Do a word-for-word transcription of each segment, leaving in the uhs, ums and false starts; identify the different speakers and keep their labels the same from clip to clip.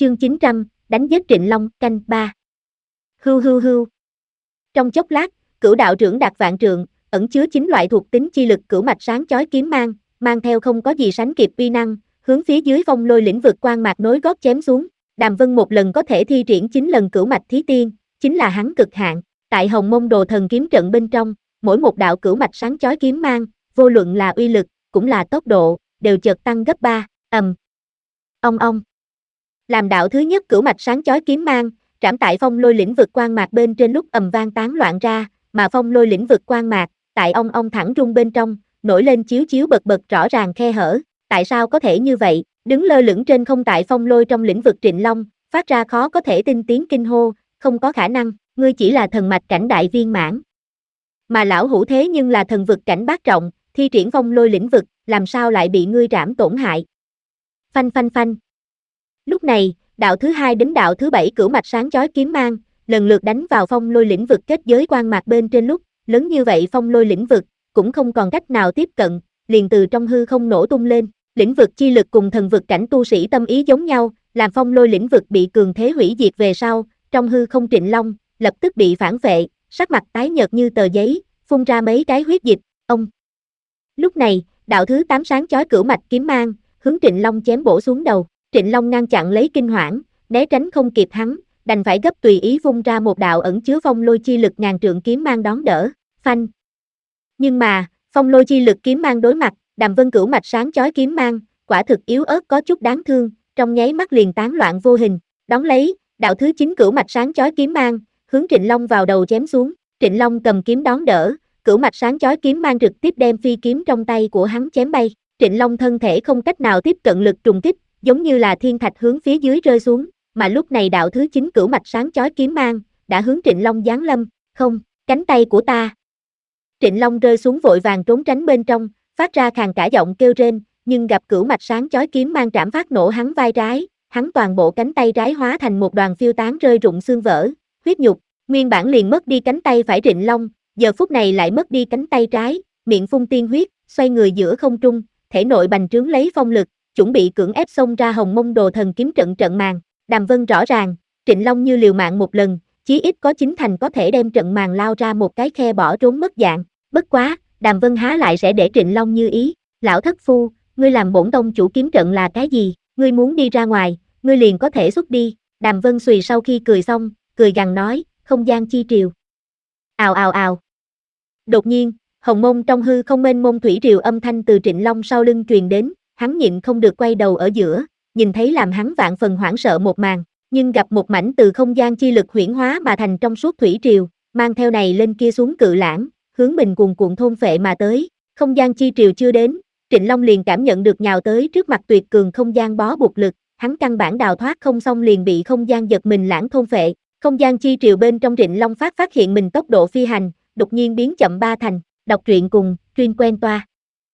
Speaker 1: chương chín trăm, đánh giết Trịnh Long, canh ba. Hưu hưu hưu. Trong chốc lát, cửu đạo trưởng đạt vạn trượng, ẩn chứa chín loại thuộc tính chi lực cửu mạch sáng chói kiếm mang, mang theo không có gì sánh kịp uy năng, hướng phía dưới phong lôi lĩnh vực quang mạc nối gót chém xuống. Đàm Vân một lần có thể thi triển chín lần cửu mạch thí tiên, chính là hắn cực hạn. Tại Hồng Mông Đồ Thần kiếm trận bên trong, mỗi một đạo cửu mạch sáng chói kiếm mang, vô luận là uy lực, cũng là tốc độ, đều chợt tăng gấp ba. Ầm. Ong ong. Làm đạo thứ nhất cửu mạch sáng chói kiếm mang, trảm tại phong lôi lĩnh vực quang mạc bên trên lúc ầm vang tán loạn ra, mà phong lôi lĩnh vực quang mạc, tại ong ong thẳng rung bên trong, nổi lên chiếu chiếu bật bật rõ ràng khe hở. Tại sao có thể như vậy? Đứng lơ lửng trên không tại phong lôi trong lĩnh vực Trịnh Long, phát ra khó có thể tin tiếng kinh hô, không có khả năng, ngươi chỉ là thần mạch cảnh đại viên mãn. Mà lão hữu thế nhưng là thần vực cảnh bát trọng, thi triển phong lôi lĩnh vực, làm sao lại bị ngươi trảm tổn hại? Phanh phanh phanh. Lúc này, đạo thứ hai đến đạo thứ bảy cửu mạch sáng chói kiếm mang, lần lượt đánh vào phong lôi lĩnh vực kết giới quang mạc bên trên lúc, lớn như vậy phong lôi lĩnh vực, cũng không còn cách nào tiếp cận, liền từ trong hư không nổ tung lên. Lĩnh vực chi lực cùng thần vực cảnh tu sĩ tâm ý giống nhau, làm phong lôi lĩnh vực bị cường thế hủy diệt về sau, trong hư không Trịnh Long, lập tức bị phản vệ, sắc mặt tái nhợt như tờ giấy, phun ra mấy cái huyết dịch. Ông. Lúc này, đạo thứ tám sáng chói cửu mạch kiếm mang, hướng Trịnh Long chém bổ xuống đầu. Trịnh Long ngăn chặn lấy kinh hoảng, né tránh không kịp hắn, đành phải gấp tùy ý vung ra một đạo ẩn chứa phong lôi chi lực ngàn trượng kiếm mang đón đỡ. Phanh. Nhưng mà, phong lôi chi lực kiếm mang đối mặt, Đàm Vân cửu mạch sáng chói kiếm mang, quả thực yếu ớt có chút đáng thương, trong nháy mắt liền tán loạn vô hình. Đón lấy, đạo thứ chín cửu mạch sáng chói kiếm mang, hướng Trịnh Long vào đầu chém xuống. Trịnh Long cầm kiếm đón đỡ, cửu mạch sáng chói kiếm mang trực tiếp đem phi kiếm trong tay của hắn chém bay. Trịnh Long thân thể không cách nào tiếp cận lực trùng kích, giống như là thiên thạch hướng phía dưới rơi xuống, mà lúc này đạo thứ chín cửu mạch sáng chói kiếm mang, đã hướng Trịnh Long giáng lâm. Không, cánh tay của ta. Trịnh Long rơi xuống vội vàng trốn tránh bên trong, phát ra khàn cả giọng kêu rên, nhưng gặp cửu mạch sáng chói kiếm mang trảm phát nổ hắn vai trái, hắn toàn bộ cánh tay trái hóa thành một đoàn phiêu tán rơi rụng xương vỡ, huyết nhục. Nguyên bản liền mất đi cánh tay phải Trịnh Long, giờ phút này lại mất đi cánh tay trái, miệng phun tiên huyết, xoay người giữa không trung, thể nội bành trướng lấy phong lực, chuẩn bị cưỡng ép xông ra Hồng Mông Đồ Thần kiếm trận trận màn. Đàm Vân rõ ràng, Trịnh Long như liều mạng một lần, chí ít có chín thành có thể đem trận màn lao ra một cái khe bỏ trốn mất dạng. Bất quá, Đàm Vân há lại sẽ để Trịnh Long như ý. Lão thất phu, ngươi làm bổn tông chủ kiếm trận là cái gì? Ngươi muốn đi ra ngoài, ngươi liền có thể xuất đi. Đàm Vân xùy sau khi cười xong, cười gằn nói, không gian chi triều. Ào ào ào. Đột nhiên, Hồng Mông trong hư không mênh mông thủy triều âm thanh từ Trịnh Long sau lưng truyền đến, hắn nhịn không được quay đầu ở giữa, nhìn thấy làm hắn vạn phần hoảng sợ một màn, nhưng gặp một mảnh từ không gian chi lực huyễn hóa mà thành trong suốt thủy triều, mang theo này lên kia xuống cự lãng, hướng mình cuồn cuộn thôn phệ mà tới. Không gian chi triều chưa đến, Trịnh Long liền cảm nhận được nhào tới trước mặt tuyệt cường không gian bó buộc lực, hắn căn bản đào thoát không xong liền bị không gian giật mình lãng thôn phệ. Không gian chi triều bên trong Trịnh Long phát phát hiện mình tốc độ phi hành, đột nhiên biến chậm ba thành. Đọc truyện cùng, chuyên quen toa.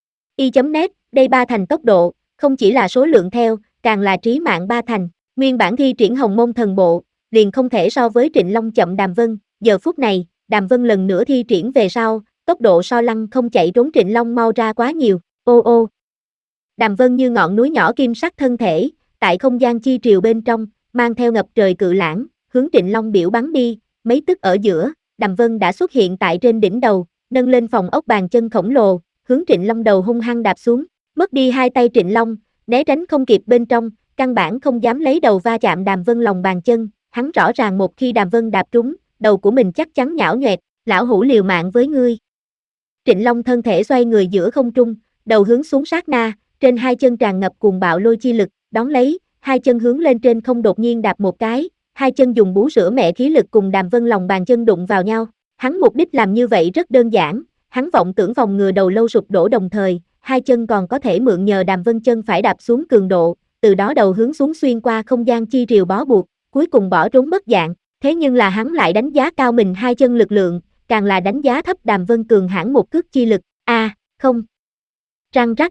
Speaker 1: Y.net, đây ba thành tốc độ, không chỉ là số lượng theo, càng là trí mạng ba thành. Nguyên bản thi triển Hồng Mông thần bộ, liền không thể so với Trịnh Long chậm. Đàm Vân, giờ phút này, Đàm Vân lần nữa thi triển về sau, tốc độ so lăng không chạy trốn Trịnh Long mau ra quá nhiều. Ô ô. Đàm Vân như ngọn núi nhỏ kim sắc thân thể, tại không gian chi triều bên trong, mang theo ngập trời cự lãng, hướng Trịnh Long biểu bắn đi. Mấy tức ở giữa, Đàm Vân đã xuất hiện tại trên đỉnh đầu, nâng lên phòng ốc bàn chân khổng lồ, hướng Trịnh Long đầu hung hăng đạp xuống. Mất đi hai tay Trịnh Long, né tránh không kịp bên trong, căn bản không dám lấy đầu va chạm Đàm Vân lòng bàn chân, hắn rõ ràng một khi Đàm Vân đạp trúng, đầu của mình chắc chắn nhão nhoẹt, lão hủ liều mạng với ngươi. Trịnh Long thân thể xoay người giữa không trung, đầu hướng xuống sát na, trên hai chân tràn ngập cuồng bạo lôi chi lực, đón lấy, hai chân hướng lên trên không đột nhiên đạp một cái, hai chân dùng bú sữa mẹ khí lực cùng Đàm Vân lòng bàn chân đụng vào nhau. Hắn mục đích làm như vậy rất đơn giản, hắn vọng tưởng phòng ngừa đầu lâu sụp đổ đồng thời, hai chân còn có thể mượn nhờ Đàm Vân chân phải đạp xuống cường độ, từ đó đầu hướng xuống xuyên qua không gian chi triều bó buộc, cuối cùng bỏ trốn mất dạng. Thế nhưng là hắn lại đánh giá cao mình hai chân lực lượng, càng là đánh giá thấp Đàm Vân cường hãn một cước chi lực. A, à, không. Răng rắc.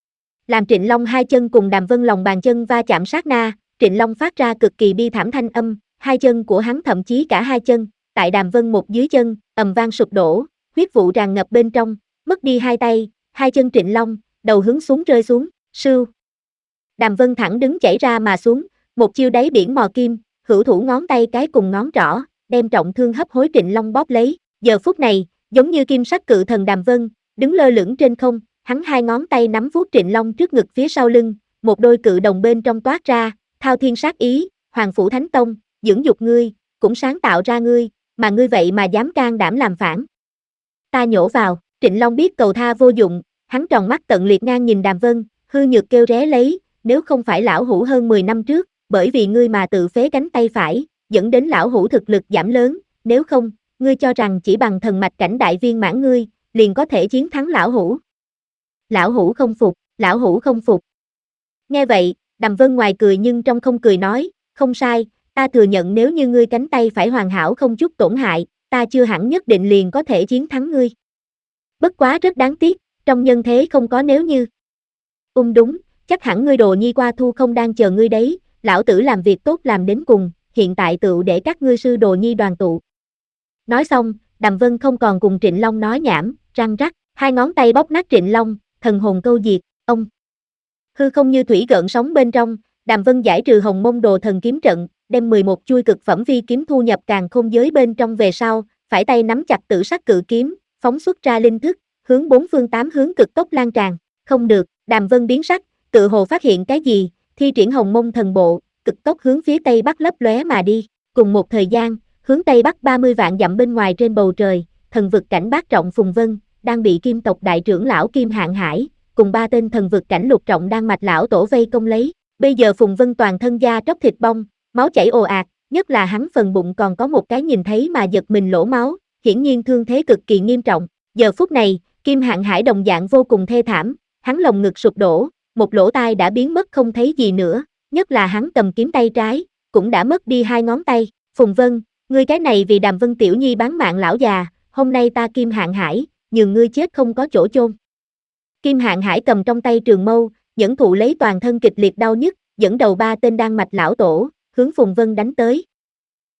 Speaker 1: Làm Trịnh Long hai chân cùng Đàm Vân lòng bàn chân va chạm sát na, Trịnh Long phát ra cực kỳ bi thảm thanh âm, hai chân của hắn thậm chí cả hai chân, tại Đàm Vân một dưới chân, ầm vang sụp đổ, huyết vụ tràn ngập bên trong, mất đi hai tay, hai chân Trịnh Long, đầu hướng xuống rơi xuống, sưu. Đàm Vân thẳng đứng chảy ra mà xuống, Một chiêu đáy biển mò kim, hữu thủ ngón tay cái cùng ngón trỏ, đem trọng thương hấp hối Trịnh Long bóp lấy. Giờ phút này, giống như kim sắc cự thần Đàm Vân, đứng lơ lửng trên không, hắn hai ngón tay nắm vuốt Trịnh Long trước ngực phía sau lưng, một đôi cự đồng bên trong toát ra, thao thiên sát ý, Hoàng Phủ Thánh Tông, dưỡng dục ngươi, cũng sáng tạo ra ngươi, mà ngươi vậy mà dám can đảm làm phản. Ta nhổ vào, Trịnh Long biết cầu tha vô dụng, hắn tròn mắt tận liệt ngang nhìn Đàm Vân, hư nhược kêu ré lấy, nếu không phải lão hủ hơn mười năm trước, bởi vì ngươi mà tự phế cánh tay phải, dẫn đến lão hủ thực lực giảm lớn, nếu không, ngươi cho rằng chỉ bằng thần mạch cảnh đại viên mãn ngươi, liền có thể chiến thắng lão hủ. Lão hủ không phục, lão hủ không phục. Nghe vậy, Đàm Vân ngoài cười nhưng trong không cười nói, không sai, ta thừa nhận nếu như ngươi cánh tay phải hoàn hảo không chút tổn hại, ta chưa hẳn nhất định liền có thể chiến thắng ngươi. Bất quá rất đáng tiếc, trong nhân thế không có nếu như. Ung đúng, chắc hẳn ngươi đồ nhi qua thu không đang chờ ngươi đấy, lão tử làm việc tốt làm đến cùng, hiện tại tựu để các ngươi sư đồ nhi đoàn tụ. Nói xong, Đàm Vân không còn cùng Trịnh Long nói nhảm, răng rắc, hai ngón tay bóp nát Trịnh Long, thần hồn câu diệt, ông. Hư không như thủy gợn sóng bên trong, Đàm Vân giải trừ Hồng Mông Đồ Thần Kiếm Trận, đem mười một chuôi cực phẩm vi kiếm thu nhập càn khôn giới bên trong về sau, phải tay nắm chặt tử sắc cự kiếm, phóng xuất ra linh thức, hướng bốn phương tám hướng cực tốc lan tràn. Không được, Đàm Vân biến sắc, tự hồ phát hiện cái gì, thi triển Hồng Mông Thần Bộ, cực tốc hướng phía tây bắc lấp lóe mà đi. Cùng một thời gian, hướng tây bắc ba mươi vạn dặm bên ngoài trên bầu trời, thần vực cảnh bát trọng Phùng Vân đang bị Kim tộc đại trưởng lão Kim Hạng Hải cùng ba tên thần vực cảnh lục trọng đang mạch lão tổ vây công lấy. Bây giờ Phùng Vân toàn thân da tróc thịt bong, máu chảy ồ ạt, nhất là hắn phần bụng còn có một cái nhìn thấy mà giật mình lỗ máu, hiển nhiên thương thế cực kỳ nghiêm trọng. Giờ phút này, Kim Hạng Hải đồng dạng vô cùng thê thảm, hắn lồng ngực sụp đổ, một lỗ tai đã biến mất không thấy gì nữa, nhất là hắn cầm kiếm tay trái, cũng đã mất đi hai ngón tay. Phùng Vân, ngươi cái này vì Đàm Vân tiểu nhi bán mạng lão già, hôm nay ta Kim Hạng Hải, nhường ngươi chết không có chỗ chôn. Kim Hạng Hải cầm trong tay trường mâu, nhẫn thụ lấy toàn thân kịch liệt đau nhức, dẫn đầu ba tên đan mạch lão tổ, hướng Phùng Vân đánh tới.